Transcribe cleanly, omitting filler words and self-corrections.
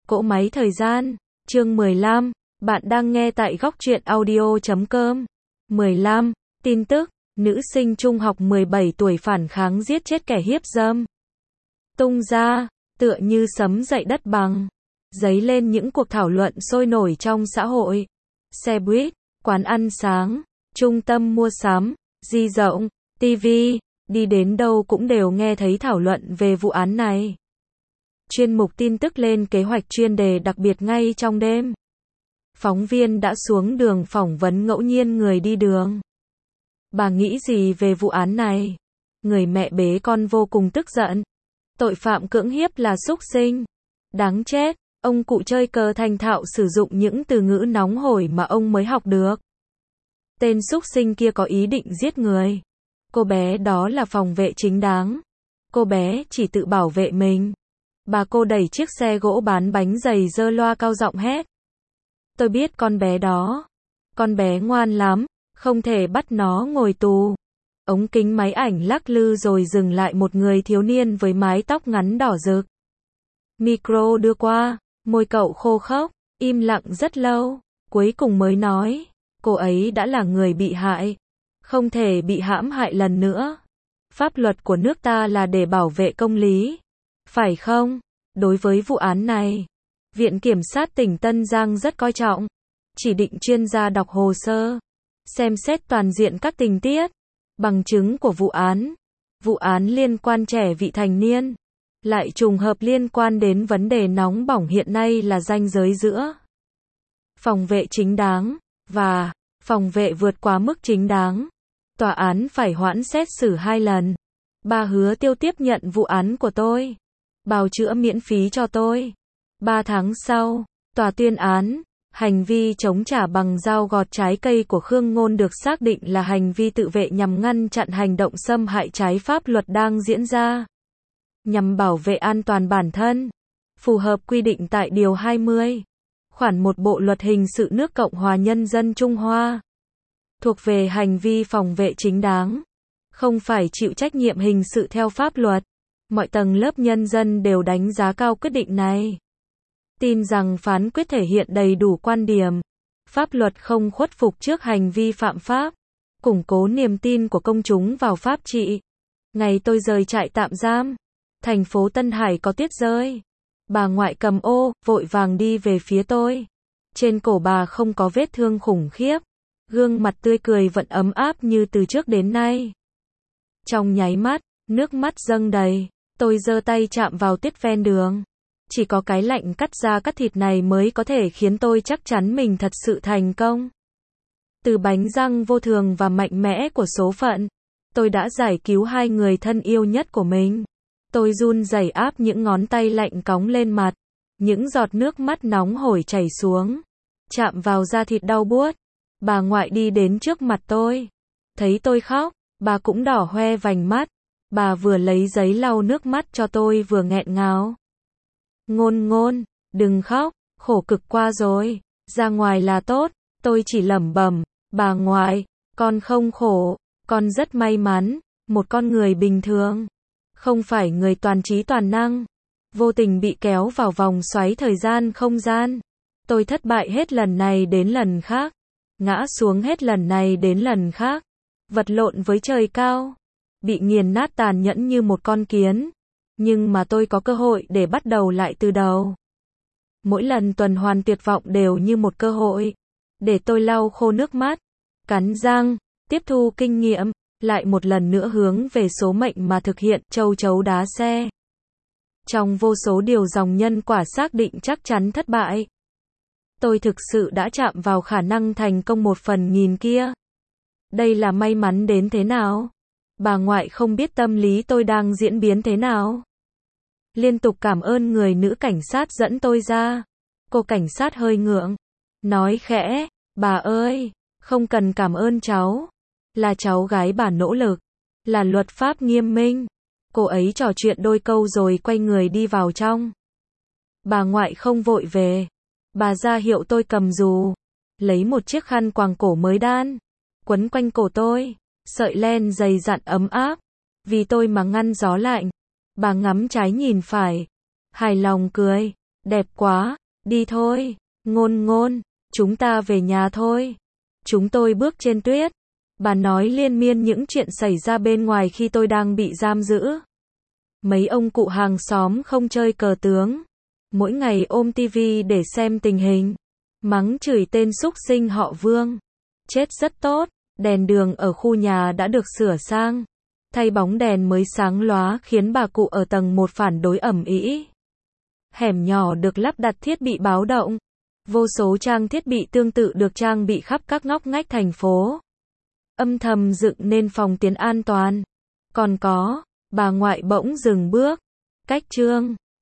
Cỗ máy thời gian, chương 15, bạn đang nghe tại góc truyện audio.com. 15, tin tức, nữ sinh trung học 17 tuổi phản kháng giết chết kẻ hiếp dâm. Tung ra, tựa như sấm dậy đất bằng, dấy lên những cuộc thảo luận sôi nổi trong xã hội. Xe buýt, quán ăn sáng, trung tâm mua sắm, di động, TV, đi đến đâu cũng đều nghe thấy thảo luận về vụ án này. Chuyên mục tin tức lên kế hoạch chuyên đề đặc biệt ngay trong đêm. Phóng viên đã xuống đường phỏng vấn ngẫu nhiên người đi đường. Bà nghĩ gì về vụ án này? Người mẹ bế con vô cùng tức giận. Tội phạm cưỡng hiếp là súc sinh. Đáng chết, ông cụ chơi cờ thành thạo sử dụng những từ ngữ nóng hổi mà ông mới học được. Tên súc sinh kia có ý định giết người. Cô bé đó là phòng vệ chính đáng. Cô bé chỉ tự bảo vệ mình. Bà cô đẩy chiếc xe gỗ bán bánh dày giơ loa cao giọng hét. Tôi biết con bé đó. Con bé ngoan lắm, không thể bắt nó ngồi tù. Ống kính máy ảnh lắc lư rồi dừng lại một người thiếu niên với mái tóc ngắn đỏ rực. Micro đưa qua, môi cậu khô khốc, im lặng rất lâu, cuối cùng mới nói, cô ấy đã là người bị hại, không thể bị hãm hại lần nữa. Pháp luật của nước ta là để bảo vệ công lý, phải không? Đối với vụ án này, Viện Kiểm sát tỉnh Tân Giang rất coi trọng, chỉ định chuyên gia đọc hồ sơ, xem xét toàn diện các tình tiết, bằng chứng của vụ án. Vụ án liên quan trẻ vị thành niên, lại trùng hợp liên quan đến vấn đề nóng bỏng hiện nay là ranh giới giữa phòng vệ chính đáng và phòng vệ vượt quá mức chính đáng. Tòa án phải hoãn xét xử 2 lần. Bà hứa tiêu tiếp nhận vụ án của tôi, bào chữa miễn phí cho tôi. 3 tháng sau, tòa tuyên án, hành vi chống trả bằng dao gọt trái cây của Khương Ngôn được xác định là hành vi tự vệ nhằm ngăn chặn hành động xâm hại trái pháp luật đang diễn ra, nhằm bảo vệ an toàn bản thân, phù hợp quy định tại Điều 20, khoản 1 Bộ Luật Hình sự nước Cộng hòa Nhân dân Trung Hoa. Thuộc về hành vi phòng vệ chính đáng, không phải chịu trách nhiệm hình sự theo pháp luật. Mọi tầng lớp nhân dân đều đánh giá cao quyết định này. Tin rằng phán quyết thể hiện đầy đủ quan điểm, pháp luật không khuất phục trước hành vi phạm pháp, củng cố niềm tin của công chúng vào pháp trị. Ngày tôi rời trại tạm giam, thành phố Tân Hải có tuyết rơi. Bà ngoại cầm ô, vội vàng đi về phía tôi. Trên cổ bà không có vết thương khủng khiếp, gương mặt tươi cười vẫn ấm áp như từ trước đến nay. Trong nháy mắt, nước mắt dâng đầy, tôi giơ tay chạm vào tuyết ven đường. Chỉ có cái lạnh cắt da cắt thịt này mới có thể khiến tôi chắc chắn mình thật sự thành công. Từ bánh răng vô thường và mạnh mẽ của số phận, tôi đã giải cứu 2 người thân yêu nhất của mình. Tôi run rẩy áp những ngón tay lạnh cóng lên mặt, những giọt nước mắt nóng hổi chảy xuống, chạm vào da thịt đau buốt. Bà ngoại đi đến trước mặt tôi, thấy tôi khóc, bà cũng đỏ hoe vành mắt. Bà vừa lấy giấy lau nước mắt cho tôi vừa nghẹn ngào. Ngôn Ngôn, đừng khóc, khổ cực qua rồi, ra ngoài là tốt. Tôi chỉ lẩm bẩm, bà ngoại, con không khổ, con rất may mắn, một con người bình thường, không phải người toàn trí toàn năng, vô tình bị kéo vào vòng xoáy thời gian không gian. Tôi thất bại hết lần này đến lần khác, ngã xuống hết lần này đến lần khác, vật lộn với trời cao, bị nghiền nát tàn nhẫn như một con kiến. Nhưng mà tôi có cơ hội để bắt đầu lại từ đầu. Mỗi lần tuần hoàn tuyệt vọng đều như một cơ hội để tôi lau khô nước mắt, cắn răng, tiếp thu kinh nghiệm, lại một lần nữa hướng về số mệnh mà thực hiện châu chấu đá xe. Trong vô số điều dòng nhân quả xác định chắc chắn thất bại, tôi thực sự đã chạm vào khả năng thành công 1/1000 kia. Đây là may mắn đến thế nào? Bà ngoại không biết tâm lý tôi đang diễn biến thế nào. Liên tục cảm ơn người nữ cảnh sát dẫn tôi ra. Cô cảnh sát hơi ngượng, nói khẽ, bà ơi, không cần cảm ơn cháu. Là cháu gái bà nỗ lực, là luật pháp nghiêm minh. Cô ấy trò chuyện đôi câu rồi quay người đi vào trong. Bà ngoại không vội về. Bà ra hiệu tôi cầm dù, lấy một chiếc khăn quàng cổ mới đan, quấn quanh cổ tôi, sợi len dày dặn ấm áp. Vì tôi mà ngăn gió lạnh. Bà ngắm trái nhìn phải, hài lòng cười, Đẹp quá, đi thôi, Ngôn Ngôn, chúng ta về nhà thôi. Chúng tôi bước trên tuyết. Bà nói liên miên những chuyện xảy ra bên ngoài khi tôi đang bị giam giữ. Mấy ông cụ hàng xóm không chơi cờ tướng. Mỗi ngày ôm tivi để xem tình hình. Mắng chửi tên súc sinh họ Vương. Chết rất tốt. Đèn đường ở khu nhà đã được sửa sang. Thay bóng đèn mới sáng lóa khiến bà cụ ở tầng 1 phản đối ầm ĩ. Hẻm nhỏ được lắp đặt thiết bị báo động. Vô số trang thiết bị tương tự được trang bị khắp các ngóc ngách thành phố. Âm thầm dựng nên phòng tuyến an toàn. Còn có, bà ngoại bỗng dừng bước. Cách chương